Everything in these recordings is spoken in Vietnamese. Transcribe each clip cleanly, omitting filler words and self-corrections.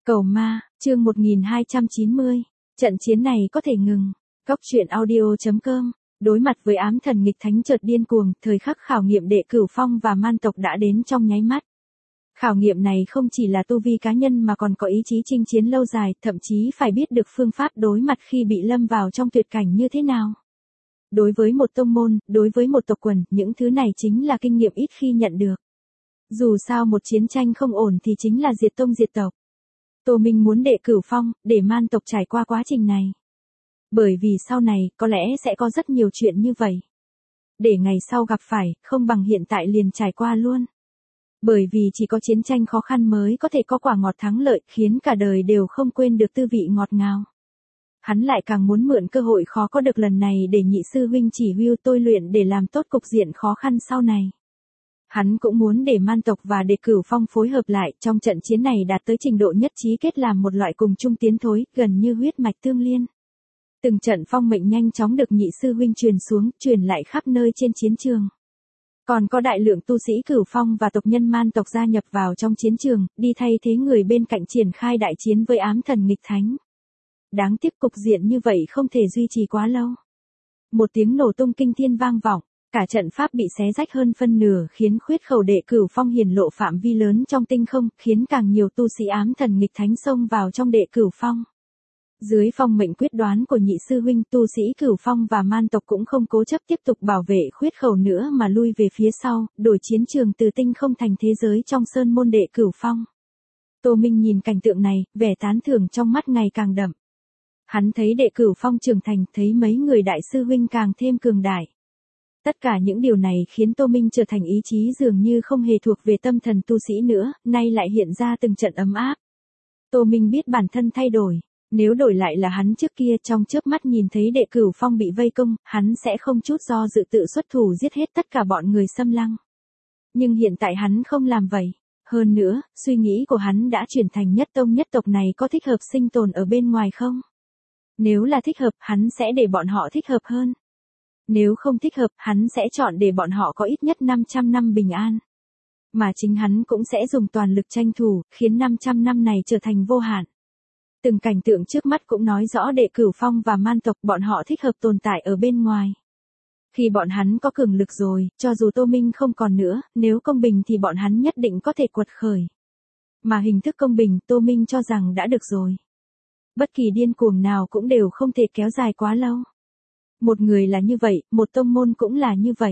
Cầu ma, chương 1290. Trận chiến này có thể ngừng. Góc truyện audio.com. Đối mặt với ám thần nghịch thánh chợt điên cuồng, thời khắc khảo nghiệm đệ cửu phong và man tộc đã đến trong nháy mắt. Khảo nghiệm này không chỉ là tu vi cá nhân mà còn có ý chí chinh chiến lâu dài, thậm chí phải biết được phương pháp đối mặt khi bị lâm vào trong tuyệt cảnh như thế nào. Đối với một tông môn, đối với một tộc quần, những thứ này chính là kinh nghiệm ít khi nhận được. Dù sao một chiến tranh không ổn thì chính là diệt tông diệt tộc. Tô Minh muốn đệ cửu phong, để man tộc trải qua quá trình này. Bởi vì sau này, có lẽ sẽ có rất nhiều chuyện như vậy. Để ngày sau gặp phải, không bằng hiện tại liền trải qua luôn. Bởi vì chỉ có chiến tranh khó khăn mới có thể có quả ngọt thắng lợi, khiến cả đời đều không quên được tư vị ngọt ngào. Hắn lại càng muốn mượn cơ hội khó có được lần này để nhị sư huynh chỉ huy tôi luyện để làm tốt cục diện khó khăn sau này. Hắn cũng muốn để man tộc và đệ cửu phong phối hợp lại trong trận chiến này đạt tới trình độ nhất trí kết làm một loại cùng chung tiến thối, gần như huyết mạch tương liên. Từng trận phong mệnh nhanh chóng được nhị sư huynh truyền xuống, truyền lại khắp nơi trên chiến trường. Còn có đại lượng tu sĩ cửu phong và tộc nhân man tộc gia nhập vào trong chiến trường, đi thay thế người bên cạnh triển khai đại chiến với ám thần nghịch thánh. Đáng tiếc cục diện như vậy không thể duy trì quá lâu. Một tiếng nổ tung kinh thiên vang vọng. Cả trận pháp bị xé rách hơn phân nửa khiến khuyết khẩu đệ cửu phong hiển lộ phạm vi lớn trong tinh không, khiến càng nhiều tu sĩ ám thần nghịch thánh xông vào trong đệ cửu phong. Dưới phong mệnh quyết đoán của nhị sư huynh, tu sĩ cửu phong và man tộc cũng không cố chấp tiếp tục bảo vệ khuyết khẩu nữa mà lui về phía sau, đổi chiến trường từ tinh không thành thế giới trong sơn môn đệ cửu phong. Tô Minh nhìn cảnh tượng này, vẻ tán thưởng trong mắt ngày càng đậm. Hắn thấy đệ cửu phong trưởng thành, thấy mấy người đại sư huynh càng thêm cường đại. Tất cả những điều này khiến Tô Minh trở thành ý chí dường như không hề thuộc về tâm thần tu sĩ nữa, nay lại hiện ra từng trận ấm áp. Tô Minh biết bản thân thay đổi, nếu đổi lại là hắn trước kia trong chớp mắt nhìn thấy đệ cửu phong bị vây công, hắn sẽ không chút do dự tự xuất thủ giết hết tất cả bọn người xâm lăng. Nhưng hiện tại hắn không làm vậy. Hơn nữa, suy nghĩ của hắn đã chuyển thành nhất tông nhất tộc này có thích hợp sinh tồn ở bên ngoài không? Nếu là thích hợp, hắn sẽ để bọn họ thích hợp hơn. Nếu không thích hợp, hắn sẽ chọn để bọn họ có ít nhất 500 năm bình an. Mà chính hắn cũng sẽ dùng toàn lực tranh thủ, khiến 500 năm này trở thành vô hạn. Từng cảnh tượng trước mắt cũng nói rõ đệ cửu phong và man tộc bọn họ thích hợp tồn tại ở bên ngoài. Khi bọn hắn có cường lực rồi, cho dù Tô Minh không còn nữa, nếu công bình thì bọn hắn nhất định có thể quật khởi. Mà hình thức công bình Tô Minh cho rằng đã được rồi. Bất kỳ điên cuồng nào cũng đều không thể kéo dài quá lâu. Một người là như vậy, một tông môn cũng là như vậy.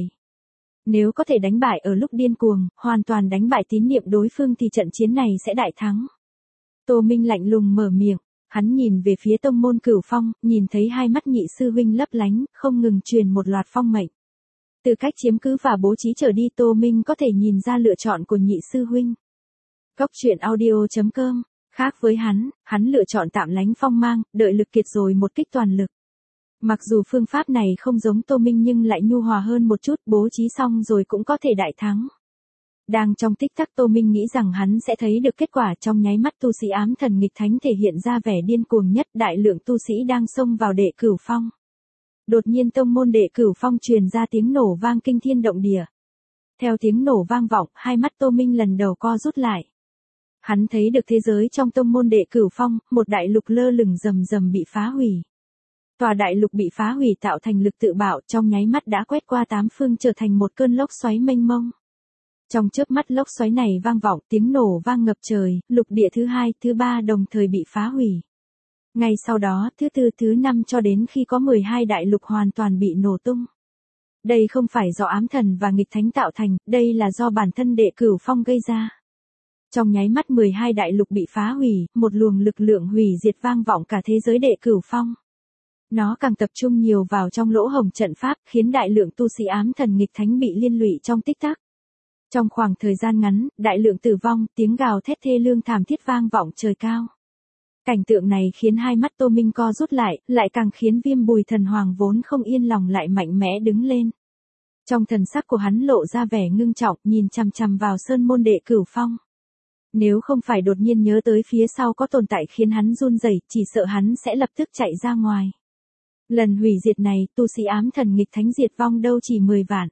Nếu có thể đánh bại ở lúc điên cuồng, hoàn toàn đánh bại tín niệm đối phương thì trận chiến này sẽ đại thắng. Tô Minh lạnh lùng mở miệng, hắn nhìn về phía tông môn cửu phong, nhìn thấy hai mắt nhị sư huynh lấp lánh, không ngừng truyền một loạt phong mệnh. Từ cách chiếm cứ và bố trí trở đi Tô Minh có thể nhìn ra lựa chọn của nhị sư huynh. Góc truyện audio.com. Khác với hắn lựa chọn tạm lánh phong mang, đợi lực kiệt rồi một kích toàn lực. Mặc dù phương pháp này không giống Tô Minh nhưng lại nhu hòa hơn một chút, bố trí xong rồi cũng có thể đại thắng. Đang trong tích tắc Tô Minh nghĩ rằng hắn sẽ thấy được kết quả, trong nháy mắt tu sĩ ám thần nghịch thánh thể hiện ra vẻ điên cuồng nhất, đại lượng tu sĩ đang xông vào đệ cửu phong. Đột nhiên tông môn đệ cửu phong truyền ra tiếng nổ vang kinh thiên động địa. Theo tiếng nổ vang vọng, hai mắt Tô Minh lần đầu co rút lại. Hắn thấy được thế giới trong tông môn đệ cửu phong, một đại lục lơ lửng rầm rầm bị phá hủy. Tòa đại lục bị phá hủy tạo thành lực tự bạo, trong nháy mắt đã quét qua tám phương trở thành một cơn lốc xoáy mênh mông. Trong chớp mắt lốc xoáy này vang vọng, tiếng nổ vang ngập trời, lục địa thứ hai, thứ ba đồng thời bị phá hủy. Ngay sau đó, thứ tư, thứ năm cho đến khi có 12 đại lục hoàn toàn bị nổ tung. Đây không phải do ám thần và nghịch thánh tạo thành, đây là do bản thân đệ cửu phong gây ra. Trong nháy mắt 12 đại lục bị phá hủy, một luồng lực lượng hủy diệt vang vọng cả thế giới đệ cửu phong. Nó càng tập trung nhiều vào trong lỗ hổng trận pháp, khiến đại lượng tu sĩ ám thần nghịch thánh bị liên lụy trong tích tắc. Trong khoảng thời gian ngắn, đại lượng tử vong, tiếng gào thét thê lương thảm thiết vang vọng trời cao. Cảnh tượng này khiến hai mắt Tô Minh co rút lại càng khiến Viêm Bùi thần hoàng vốn không yên lòng lại mạnh mẽ đứng lên. Trong thần sắc của hắn lộ ra vẻ ngưng trọng, nhìn chằm chằm vào sơn môn đệ cửu phong. Nếu không phải đột nhiên nhớ tới phía sau có tồn tại khiến hắn run rẩy, chỉ sợ hắn sẽ lập tức chạy ra ngoài. Lần hủy diệt này, tu sĩ ám thần nghịch thánh diệt vong đâu chỉ 10 vạn.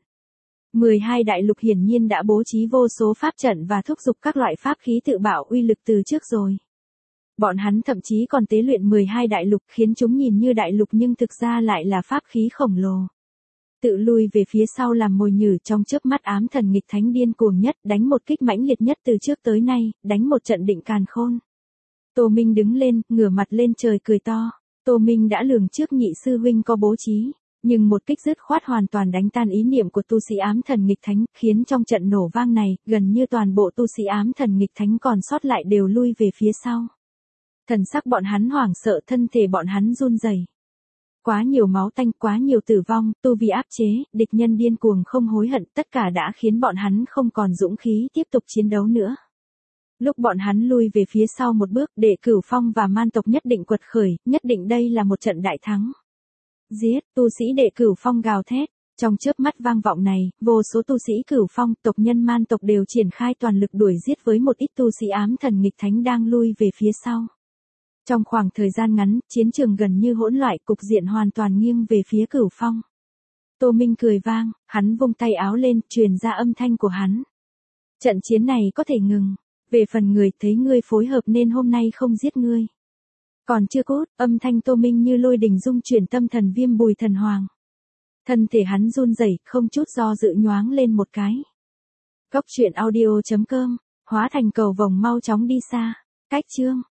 12 đại lục hiển nhiên đã bố trí vô số pháp trận và thúc giục các loại pháp khí tự bạo uy lực từ trước rồi. Bọn hắn thậm chí còn tế luyện 12 đại lục khiến chúng nhìn như đại lục nhưng thực ra lại là pháp khí khổng lồ. Tự lui về phía sau làm mồi nhử trong chớp mắt ám thần nghịch thánh điên cuồng nhất, đánh một kích mãnh liệt nhất từ trước tới nay, đánh một trận định càn khôn. Tô Minh đứng lên, ngửa mặt lên trời cười to. Tô Minh đã lường trước nhị sư huynh có bố trí, nhưng một kích dứt khoát hoàn toàn đánh tan ý niệm của tu sĩ ám thần nghịch thánh, khiến trong trận nổ vang này, gần như toàn bộ tu sĩ ám thần nghịch thánh còn sót lại đều lui về phía sau. Thần sắc bọn hắn hoảng sợ, thân thể bọn hắn run rẩy. Quá nhiều máu tanh, quá nhiều tử vong, tu vi áp chế, địch nhân điên cuồng không hối hận, tất cả đã khiến bọn hắn không còn dũng khí tiếp tục chiến đấu nữa. Lúc bọn hắn lui về phía sau một bước, Đệ Cửu Phong và man tộc nhất định quật khởi, nhất định đây là một trận đại thắng. Giết, tu sĩ Đệ Cửu Phong gào thét. Trong chớp mắt vang vọng này, vô số tu sĩ Cửu Phong, tộc nhân man tộc đều triển khai toàn lực đuổi giết với một ít tu sĩ ám thần nghịch thánh đang lui về phía sau. Trong khoảng thời gian ngắn, chiến trường gần như hỗn loạn, cục diện hoàn toàn nghiêng về phía Cửu Phong. Tô Minh cười vang, hắn vung tay áo lên, truyền ra âm thanh của hắn. Trận chiến này có thể ngừng. Về phần người, thấy ngươi phối hợp nên hôm nay không giết ngươi. Còn chưa cút, âm thanh Tô Minh như lôi đình dung chuyển tâm thần Viêm Bùi Thần Hoàng. Thân thể hắn run rẩy, không chút do dự nhoáng lên một cái. Góc truyện audio.com, hóa thành cầu vồng mau chóng đi xa. Cách chương